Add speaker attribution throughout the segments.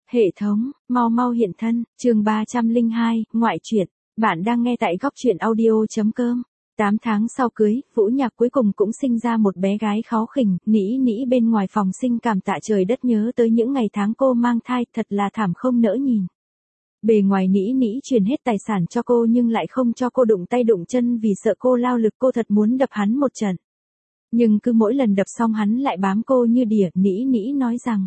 Speaker 1: Hệ thống, mau mau hiện thân, chương 302, ngoại truyện. Bạn đang nghe tại góc truyện audio.com. 8 tháng sau cưới, Vũ Nhạc cuối cùng cũng sinh ra một bé gái kháu khỉnh, nỉ nỉ bên ngoài phòng sinh cảm tạ trời đất nhớ tới những ngày tháng cô mang thai, thật là thảm không nỡ nhìn. Bề ngoài nỉ nỉ truyền hết tài sản cho cô nhưng lại không cho cô đụng tay đụng chân vì sợ cô lao lực, cô thật muốn đập hắn một trận. Nhưng cứ mỗi lần đập xong hắn lại bám cô như đỉa, nỉ nỉ nói rằng: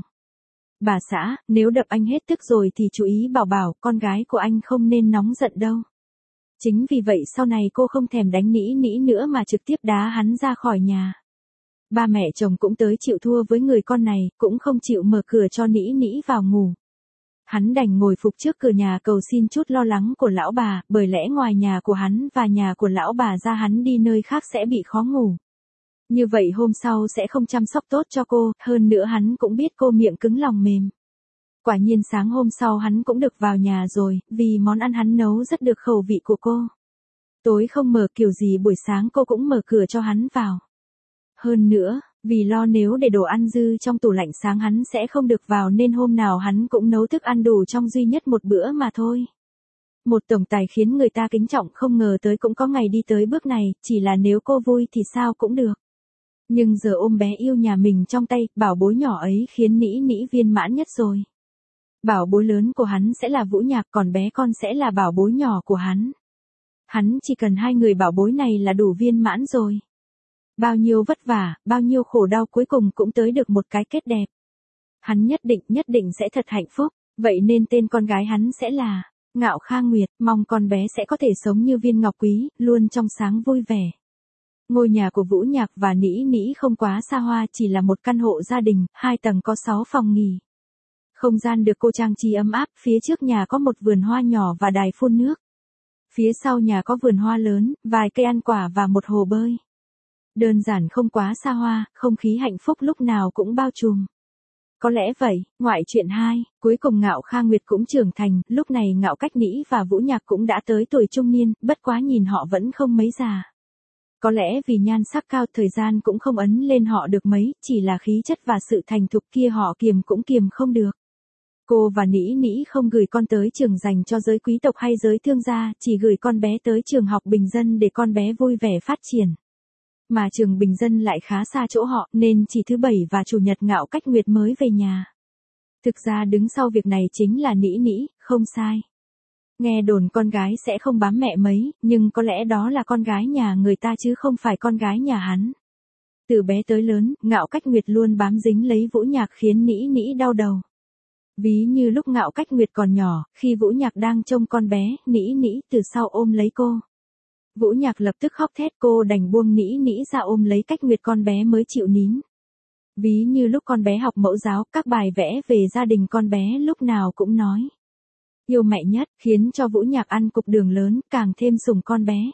Speaker 1: bà xã, nếu đập anh hết tức rồi thì chú ý bảo bảo, con gái của anh không nên nóng giận đâu. Chính vì vậy sau này cô không thèm đánh nỉ nỉ nữa mà trực tiếp đá hắn ra khỏi nhà. Ba mẹ chồng cũng tới chịu thua với người con này, cũng không chịu mở cửa cho nỉ nỉ vào ngủ. Hắn đành ngồi phục trước cửa nhà cầu xin chút lo lắng của lão bà, bởi lẽ ngoài nhà của hắn và nhà của lão bà ra hắn đi nơi khác sẽ bị khó ngủ. Như vậy hôm sau sẽ không chăm sóc tốt cho cô, hơn nữa hắn cũng biết cô miệng cứng lòng mềm. Quả nhiên sáng hôm sau hắn cũng được vào nhà rồi, vì món ăn hắn nấu rất được khẩu vị của cô. Tối không mở kiểu gì buổi sáng cô cũng mở cửa cho hắn vào. Hơn nữa, vì lo nếu để đồ ăn dư trong tủ lạnh sáng hắn sẽ không được vào nên hôm nào hắn cũng nấu thức ăn đủ trong duy nhất một bữa mà thôi. Một tổng tài khiến người ta kính trọng, không ngờ tới cũng có ngày đi tới bước này, chỉ là nếu cô vui thì sao cũng được. Nhưng giờ ôm bé yêu nhà mình trong tay, bảo bối nhỏ ấy khiến nỉ nỉ viên mãn nhất rồi. Bảo bối lớn của hắn sẽ là Vũ Nhạc, còn bé con sẽ là bảo bối nhỏ của hắn. Hắn chỉ cần hai người bảo bối này là đủ viên mãn rồi. Bao nhiêu vất vả, bao nhiêu khổ đau cuối cùng cũng tới được một cái kết đẹp. Hắn nhất định sẽ thật hạnh phúc, vậy nên tên con gái hắn sẽ là Ngạo Kha Nguyệt, mong con bé sẽ có thể sống như viên ngọc quý, luôn trong sáng vui vẻ. Ngôi nhà của Vũ Nhạc và nỉ nỉ không quá xa hoa, chỉ là một căn hộ gia đình, 2 tầng có 6 phòng nghỉ. Không gian được cô trang trí ấm áp, phía trước nhà có một vườn hoa nhỏ và đài phun nước. Phía sau nhà có vườn hoa lớn, vài cây ăn quả và một hồ bơi. Đơn giản không quá xa hoa, không khí hạnh phúc lúc nào cũng bao trùm. Có lẽ vậy, ngoại truyện 2, cuối cùng Ngạo Kha Nguyệt cũng trưởng thành, lúc này Ngạo Cách Nĩ và Vũ Nhạc cũng đã tới tuổi trung niên, bất quá nhìn họ vẫn không mấy già. Có lẽ vì nhan sắc cao, thời gian cũng không ấn lên họ được mấy, chỉ là khí chất và sự thành thục kia họ kiềm cũng kiềm không được. Cô và nỉ nỉ không gửi con tới trường dành cho giới quý tộc hay giới thương gia, chỉ gửi con bé tới trường học bình dân để con bé vui vẻ phát triển. Mà trường bình dân lại khá xa chỗ họ, nên chỉ thứ Bảy và Chủ nhật Ngạo Cách Nguyệt mới về nhà. Thực ra đứng sau việc này chính là nỉ nỉ, không sai. Nghe đồn con gái sẽ không bám mẹ mấy, nhưng có lẽ đó là con gái nhà người ta chứ không phải con gái nhà hắn. Từ bé tới lớn, Ngạo Cách Nguyệt luôn bám dính lấy Vũ Nhạc khiến nỉ nỉ đau đầu. Ví như lúc Ngạo Cách Nguyệt còn nhỏ, khi Vũ Nhạc đang trông con bé, nỉ nỉ từ sau ôm lấy cô. Vũ Nhạc lập tức khóc thét, cô đành buông nỉ nỉ ra ôm lấy Cách Nguyệt, con bé mới chịu nín. Ví như lúc con bé học mẫu giáo, các bài vẽ về gia đình con bé lúc nào cũng nói yêu mẹ nhất, khiến cho Vũ Nhạc ăn cục đường lớn, càng thêm sủng con bé.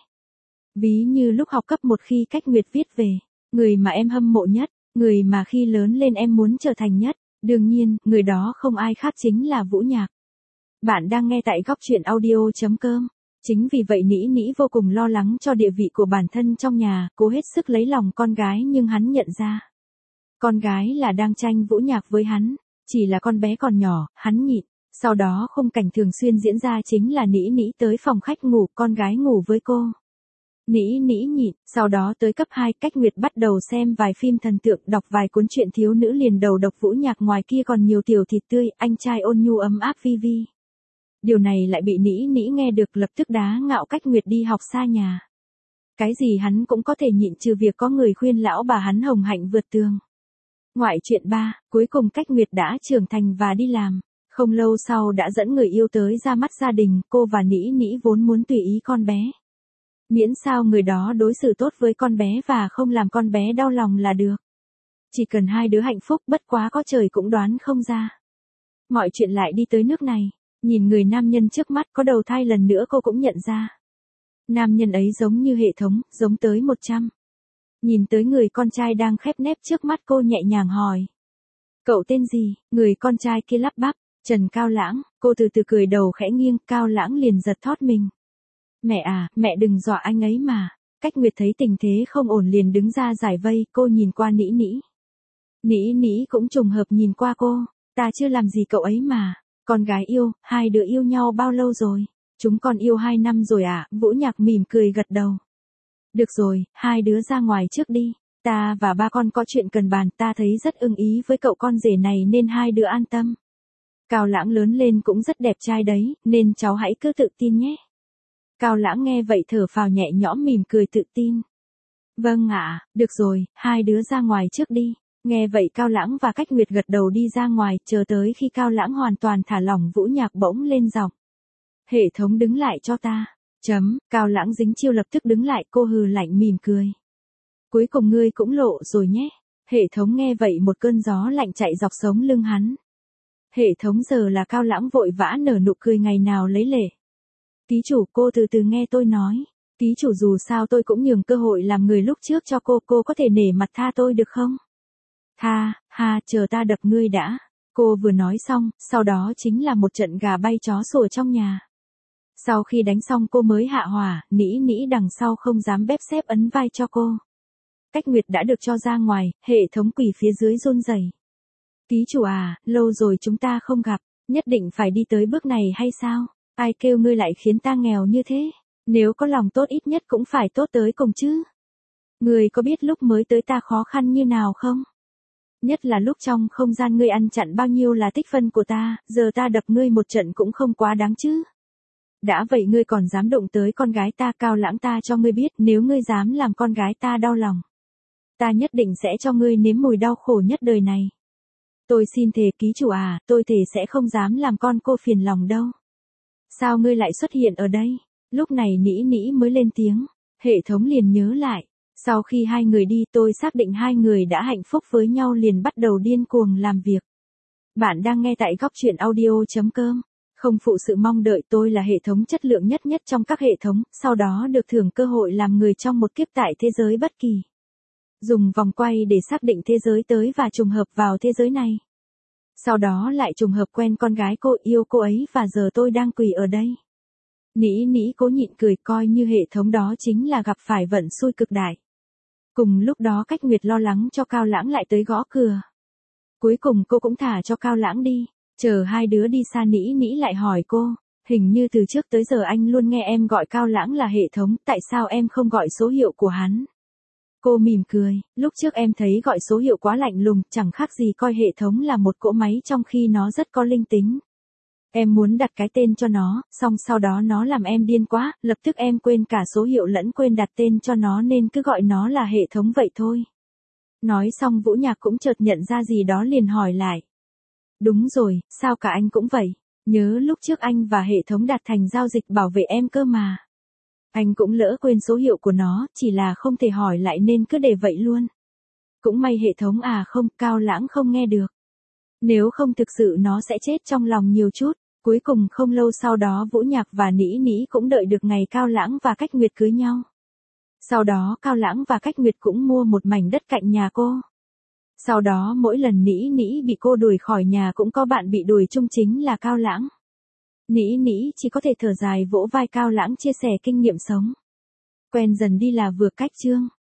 Speaker 1: Ví như lúc học cấp 1 khi Cách Nguyệt viết về người mà em hâm mộ nhất, người mà khi lớn lên em muốn trở thành nhất, đương nhiên, người đó không ai khác chính là Vũ Nhạc. Bạn đang nghe tại góc truyện audio.com. Chính vì vậy nỉ nỉ vô cùng lo lắng cho địa vị của bản thân trong nhà, cố hết sức lấy lòng con gái nhưng hắn nhận ra con gái là đang tranh Vũ Nhạc với hắn, chỉ là con bé còn nhỏ, hắn nhịn. Sau đó khung cảnh thường xuyên diễn ra chính là nỉ nỉ tới phòng khách ngủ, con gái ngủ với cô. Nỉ nỉ nhịn, sau đó tới cấp 2, Cách Nguyệt bắt đầu xem vài phim thần tượng, đọc vài cuốn truyện thiếu nữ liền đầu độc Vũ Nhạc, ngoài kia còn nhiều tiểu thịt tươi, anh trai ôn nhu ấm áp vi vi. Điều này lại bị nỉ nỉ nghe được, lập tức đá Ngạo Cách Nguyệt đi học xa nhà. Cái gì hắn cũng có thể nhịn trừ việc có người khuyên lão bà hắn hồng hạnh vượt tường. Ngoại truyện 3, cuối cùng Cách Nguyệt đã trưởng thành và đi làm. Không lâu sau đã dẫn người yêu tới ra mắt gia đình, cô và nỉ nỉ vốn muốn tùy ý con bé. Miễn sao người đó đối xử tốt với con bé và không làm con bé đau lòng là được. Chỉ cần hai đứa hạnh phúc, bất quá có trời cũng đoán không ra. Mọi chuyện lại đi tới nước này, nhìn người nam nhân trước mắt có đầu thai lần nữa cô cũng nhận ra. Nam nhân ấy giống như hệ thống, giống tới 100. Nhìn tới người con trai đang khép nép trước mắt cô nhẹ nhàng hỏi. Cậu tên gì? Người con trai kia lắp bắp. Trần Cao Lãng, cô từ từ cười đầu khẽ nghiêng, Cao Lãng liền giật thót mình. Mẹ à, mẹ đừng dọa anh ấy mà. Cách Nguyệt thấy tình thế không ổn liền đứng ra giải vây, cô nhìn qua nỉ nỉ. Nỉ nỉ cũng trùng hợp nhìn qua cô, ta chưa làm gì cậu ấy mà. Con gái yêu, hai đứa yêu nhau bao lâu rồi? Chúng con yêu 2 năm rồi ạ, Vũ Nhạc mỉm cười gật đầu. Được rồi, hai đứa ra ngoài trước đi. Ta và ba con có chuyện cần bàn, ta thấy rất ưng ý với cậu con rể này nên hai đứa an tâm. Cao Lãng lớn lên cũng rất đẹp trai đấy, nên cháu hãy cứ tự tin nhé. Cao Lãng nghe vậy thở phào nhẹ nhõm mỉm cười tự tin. Vâng ạ, được rồi, hai đứa ra ngoài trước đi. Nghe vậy Cao Lãng và Cách Nguyệt gật đầu đi ra ngoài, chờ tới khi Cao Lãng hoàn toàn thả lỏng Vũ Nhạc bỗng lên giọng. Hệ thống đứng lại cho ta. Cao Lãng dính chiêu lập tức đứng lại, cô hừ lạnh mỉm cười. Cuối cùng ngươi cũng lộ rồi nhé. Hệ thống nghe vậy một cơn gió lạnh chạy dọc sống lưng hắn. Hệ thống giờ là Cao Lãng vội vã nở nụ cười ngày nào lấy lệ. Ký chủ, cô từ từ nghe tôi nói. Ký chủ, dù sao tôi cũng nhường cơ hội làm người lúc trước cho cô có thể nể mặt tha tôi được không? Chờ ta đập ngươi đã. Cô vừa nói xong, sau đó chính là một trận gà bay chó sủa trong nhà. Sau khi đánh xong cô mới hạ hỏa, nĩ nĩ đằng sau không dám bếp xếp ấn vai cho cô. Cách Nguyệt đã được cho ra ngoài, hệ thống quỳ phía dưới run rẩy. Ký chủ à, lâu rồi chúng ta không gặp, nhất định phải đi tới bước này hay sao? Ai kêu ngươi lại khiến ta nghèo như thế? Nếu có lòng tốt ít nhất cũng phải tốt tới cùng chứ. Ngươi có biết lúc mới tới ta khó khăn như nào không? Nhất là lúc trong không gian ngươi ăn chặn bao nhiêu là tích phân của ta, giờ ta đập ngươi một trận cũng không quá đáng chứ. Đã vậy ngươi còn dám động tới con gái ta. Cao Lãng, ta cho ngươi biết, nếu ngươi dám làm con gái ta đau lòng, ta nhất định sẽ cho ngươi nếm mùi đau khổ nhất đời này. Tôi xin thề ký chủ à, tôi thề sẽ không dám làm con cô phiền lòng đâu. Sao ngươi lại xuất hiện ở đây? Lúc này nĩ nĩ mới lên tiếng, hệ thống liền nhớ lại. Sau khi hai người đi tôi xác định hai người đã hạnh phúc với nhau liền bắt đầu điên cuồng làm việc. Bạn đang nghe tại góc truyện audio.com. Không phụ sự mong đợi, tôi là hệ thống chất lượng nhất trong các hệ thống, sau đó được thưởng cơ hội làm người trong một kiếp tại thế giới bất kỳ. Dùng vòng quay để xác định thế giới tới và trùng hợp vào thế giới này. Sau đó lại trùng hợp quen con gái cô, yêu cô ấy và giờ tôi đang quỳ ở đây. Nĩ nĩ cố nhịn cười, coi như hệ thống đó chính là gặp phải vận xui cực đại. Cùng lúc đó Cách Nguyệt lo lắng cho Cao Lãng lại tới gõ cửa. Cuối cùng cô cũng thả cho Cao Lãng đi. Chờ hai đứa đi xa nĩ nĩ lại hỏi cô, hình như từ trước tới giờ anh luôn nghe em gọi Cao Lãng là hệ thống, tại sao em không gọi số hiệu của hắn? Cô mỉm cười, lúc trước em thấy gọi số hiệu quá lạnh lùng, chẳng khác gì coi hệ thống là một cỗ máy trong khi nó rất có linh tính. Em muốn đặt cái tên cho nó, xong sau đó nó làm em điên quá, lập tức em quên cả số hiệu lẫn quên đặt tên cho nó nên cứ gọi nó là hệ thống vậy thôi. Nói xong Vũ Nhạc cũng chợt nhận ra gì đó liền hỏi lại. Đúng rồi, sao cả anh cũng vậy? Nhớ lúc trước anh và hệ thống đạt thành giao dịch bảo vệ em cơ mà. Anh cũng lỡ quên số hiệu của nó, chỉ là không thể hỏi lại nên cứ để vậy luôn. Cũng may hệ thống à không, Cao Lãng không nghe được. Nếu không thực sự nó sẽ chết trong lòng nhiều chút. Cuối cùng không lâu sau đó Vũ Nhạc và nĩ nĩ cũng đợi được ngày Cao Lãng và Cách Nguyệt cưới nhau. Sau đó Cao Lãng và Cách Nguyệt cũng mua một mảnh đất cạnh nhà cô. Sau đó mỗi lần nĩ nĩ bị cô đuổi khỏi nhà cũng có bạn bị đuổi chung chính là Cao Lãng. Nĩ nĩ chỉ có thể thở dài vỗ vai Cao Lãng chia sẻ kinh nghiệm sống. Quen dần đi là vừa cách chương.